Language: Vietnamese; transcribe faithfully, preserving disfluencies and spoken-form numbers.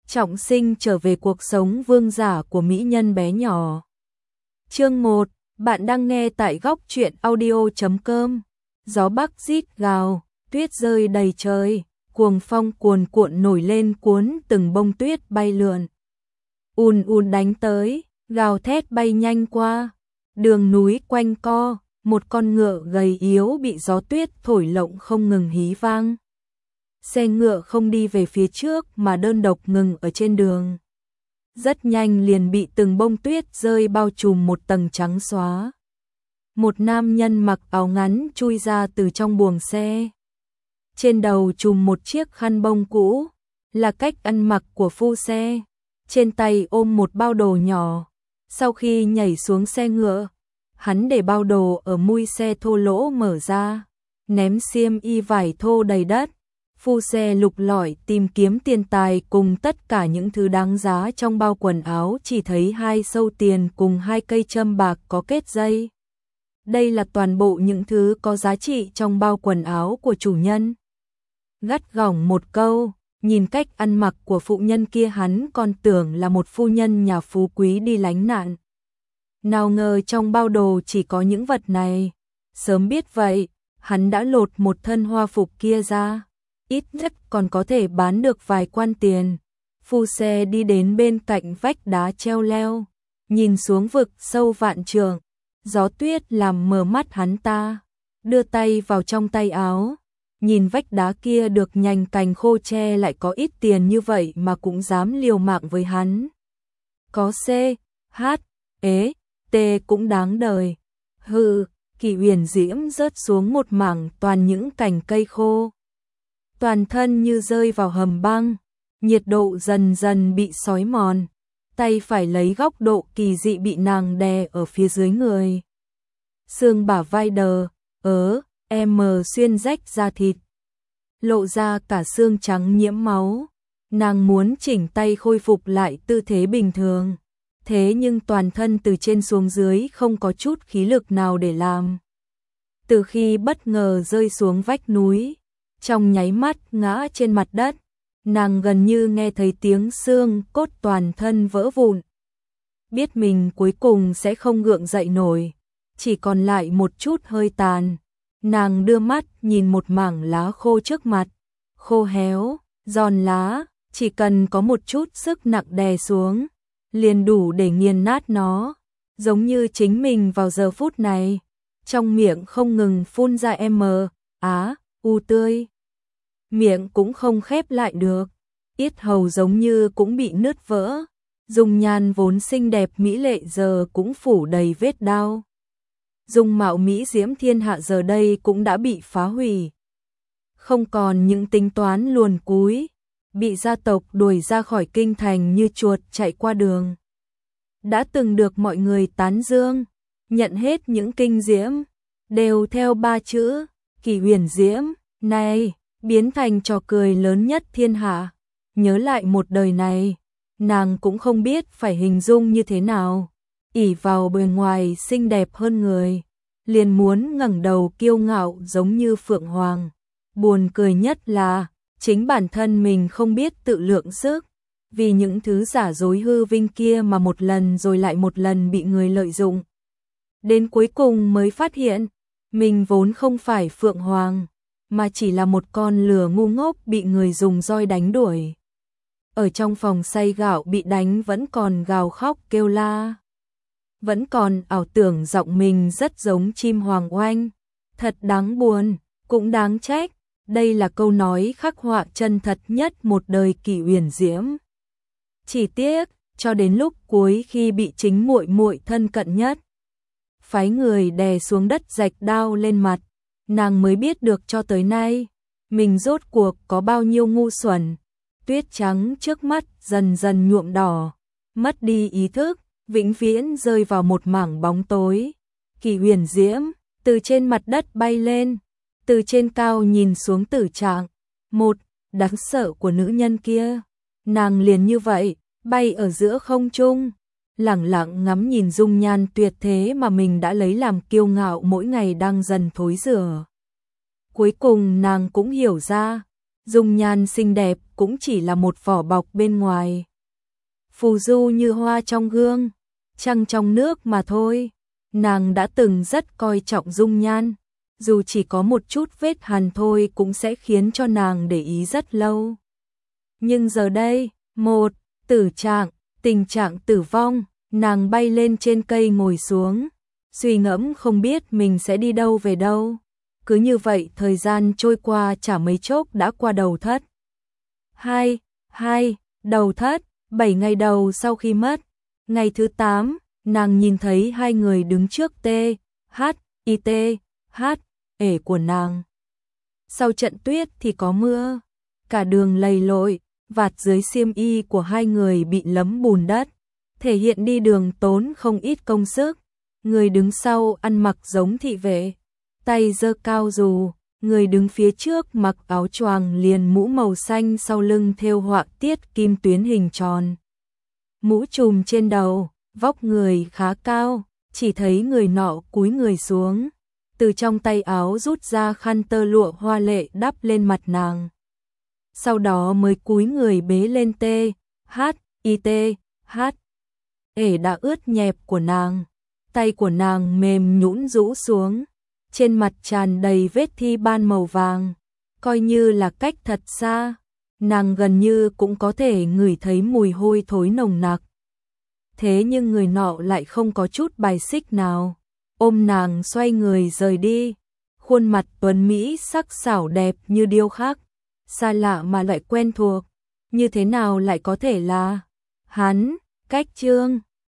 trọng sinh trở về cuộc sống vương giả của mỹ nhân bé nhỏ. Chương một, bạn đang nghe tại góc truyện audio chấm com. Gió bắc rít gào, tuyết rơi đầy trời, cuồng phong cuồn cuộn nổi lên cuốn từng bông tuyết bay lượn. Ùn ùn đánh tới, gào thét bay nhanh qua. Đường núi quanh co, một con ngựa gầy yếu bị gió tuyết thổi lộng không ngừng hí vang. Xe ngựa không đi về phía trước mà đơn độc ngừng ở trên đường. Rất nhanh liền bị từng bông tuyết rơi bao trùm một tầng trắng xóa. Một nam nhân mặc áo ngắn chui ra từ trong buồng xe. Trên đầu trùm một chiếc khăn bông cũ, là cách ăn mặc của phu xe. Trên tay ôm một bao đồ nhỏ. Sau khi nhảy xuống xe ngựa, hắn để bao đồ ở mui xe thô lỗ mở ra, ném xiêm y vải thô đầy đất. Phu xe lục lọi tìm kiếm tiền tài cùng tất cả những thứ đáng giá trong bao quần áo, chỉ thấy hai sâu tiền cùng hai cây châm bạc có kết dây. Đây là toàn bộ những thứ có giá trị trong bao quần áo của chủ nhân. Gắt gỏng một câu, nhìn cách ăn mặc của phụ nhân kia hắn còn tưởng là một phu nhân nhà phú quý đi lánh nạn. Nào ngờ trong bao đồ chỉ có những vật này. Sớm biết vậy, hắn đã lột một thân hoa phục kia ra. Ít nhất còn có thể bán được vài quan tiền. Phu xe đi đến bên cạnh vách đá treo leo, nhìn xuống vực sâu vạn trượng. Gió tuyết làm mờ mắt hắn ta, đưa tay vào trong tay áo, nhìn vách đá kia được nhành cành khô che lại có ít tiền như vậy mà cũng dám liều mạng với hắn. Có C, H, ế, T cũng đáng đời. Hừ, Kỳ Uyển Diễm rớt xuống một mảng toàn những cành cây khô. Toàn thân như rơi vào hầm băng, nhiệt độ dần dần bị xói mòn, tay phải lấy góc độ kỳ dị bị nàng đè ở phía dưới người. Xương bả vai đờ, ớ, em xuyên rách da thịt, lộ ra cả xương trắng nhiễm máu. Nàng muốn chỉnh tay khôi phục lại tư thế bình thường, thế nhưng toàn thân từ trên xuống dưới không có chút khí lực nào để làm. Từ khi bất ngờ rơi xuống vách núi, trong nháy mắt ngã trên mặt đất, nàng gần như nghe thấy tiếng xương cốt toàn thân vỡ vụn. Biết mình cuối cùng sẽ không gượng dậy nổi, chỉ còn lại một chút hơi tàn. Nàng đưa mắt nhìn một mảng lá khô trước mặt, khô héo, giòn lá, chỉ cần có một chút sức nặng đè xuống, liền đủ để nghiền nát nó. Giống như chính mình vào giờ phút này, trong miệng không ngừng phun ra em, á, u tươi. Miệng cũng không khép lại được, yết hầu giống như cũng bị nứt vỡ. Dung nhan vốn xinh đẹp mỹ lệ giờ cũng phủ đầy vết đau. Dung mạo mỹ diễm thiên hạ giờ đây cũng đã bị phá hủy. Không còn những tính toán luồn cúi, bị gia tộc đuổi ra khỏi kinh thành như chuột chạy qua đường. Đã từng được mọi người tán dương, nhận hết những kinh diễm, đều theo ba chữ, Kỳ Uyển Diễm, này, biến thành trò cười lớn nhất thiên hạ. Nhớ lại một đời này, nàng cũng không biết phải hình dung như thế nào. Ỷ vào bề ngoài xinh đẹp hơn người, liền muốn ngẩng đầu kiêu ngạo giống như phượng hoàng. Buồn cười nhất là, chính bản thân mình không biết tự lượng sức, vì những thứ giả dối hư vinh kia mà một lần rồi lại một lần bị người lợi dụng. Đến cuối cùng mới phát hiện, mình vốn không phải phượng hoàng, mà chỉ là một con lừa ngu ngốc bị người dùng roi đánh đuổi. Ở trong phòng xay gạo bị đánh vẫn còn gào khóc kêu la. Vẫn còn ảo tưởng giọng mình rất giống chim hoàng oanh. Thật đáng buồn, cũng đáng trách. Đây là câu nói khắc họa chân thật nhất một đời Kỳ Uyển Diễm. Chỉ tiếc, cho đến lúc cuối khi bị chính muội muội thân cận nhất, phái người đè xuống đất rạch đao lên mặt, nàng mới biết được cho tới nay, mình rốt cuộc có bao nhiêu ngu xuẩn. Tuyết trắng trước mắt dần dần nhuộm đỏ, mất đi ý thức, vĩnh viễn rơi vào một mảng bóng tối. Kỳ Uyển Diễm từ trên mặt đất bay lên, từ trên cao nhìn xuống tử trạng một đáng sợ của nữ nhân kia. Nàng liền như vậy bay ở giữa không trung, lẳng lặng ngắm nhìn dung nhan tuyệt thế mà mình đã lấy làm kiêu ngạo mỗi ngày đang dần thối rữa. Cuối cùng nàng cũng hiểu ra, dung nhan xinh đẹp cũng chỉ là một vỏ bọc bên ngoài. Phù du như hoa trong gương, trăng trong nước mà thôi. Nàng đã từng rất coi trọng dung nhan, dù chỉ có một chút vết hằn thôi cũng sẽ khiến cho nàng để ý rất lâu. Nhưng giờ đây, một, tử trạng, tình trạng tử vong, nàng bay lên trên cây ngồi xuống, suy ngẫm không biết mình sẽ đi đâu về đâu. Cứ như vậy thời gian trôi qua chả mấy chốc đã qua đầu thất. Hai, hai, đầu thất, bảy ngày đầu sau khi mất. Ngày thứ tám, nàng nhìn thấy hai người đứng trước T, H, I T, H, ể của nàng. Sau trận tuyết thì có mưa, cả đường lầy lội, vạt dưới xiêm y của hai người bị lấm bùn đất, thể hiện đi đường tốn không ít công sức. Người đứng sau ăn mặc giống thị vệ, tay giơ cao dù, người đứng phía trước mặc áo choàng liền mũ màu xanh sau lưng thêu họa tiết kim tuyến hình tròn. Mũ trùm trên đầu, vóc người khá cao, chỉ thấy người nọ cúi người xuống, từ trong tay áo rút ra khăn tơ lụa hoa lệ đắp lên mặt nàng. Sau đó mới cúi người bế lên T, H, I T, H, ể đã ướt nhẹp của nàng. Tay của nàng mềm nhũn rũ xuống, trên mặt tràn đầy vết thi ban màu vàng, coi như là cách thật xa, nàng gần như cũng có thể ngửi thấy mùi hôi thối nồng nặc. Thế nhưng người nọ lại không có chút bài xích nào, ôm nàng xoay người rời đi, khuôn mặt tuấn mỹ sắc sảo đẹp như điêu khắc, xa lạ mà lại quen thuộc, như thế nào lại có thể là hắn. Cách chương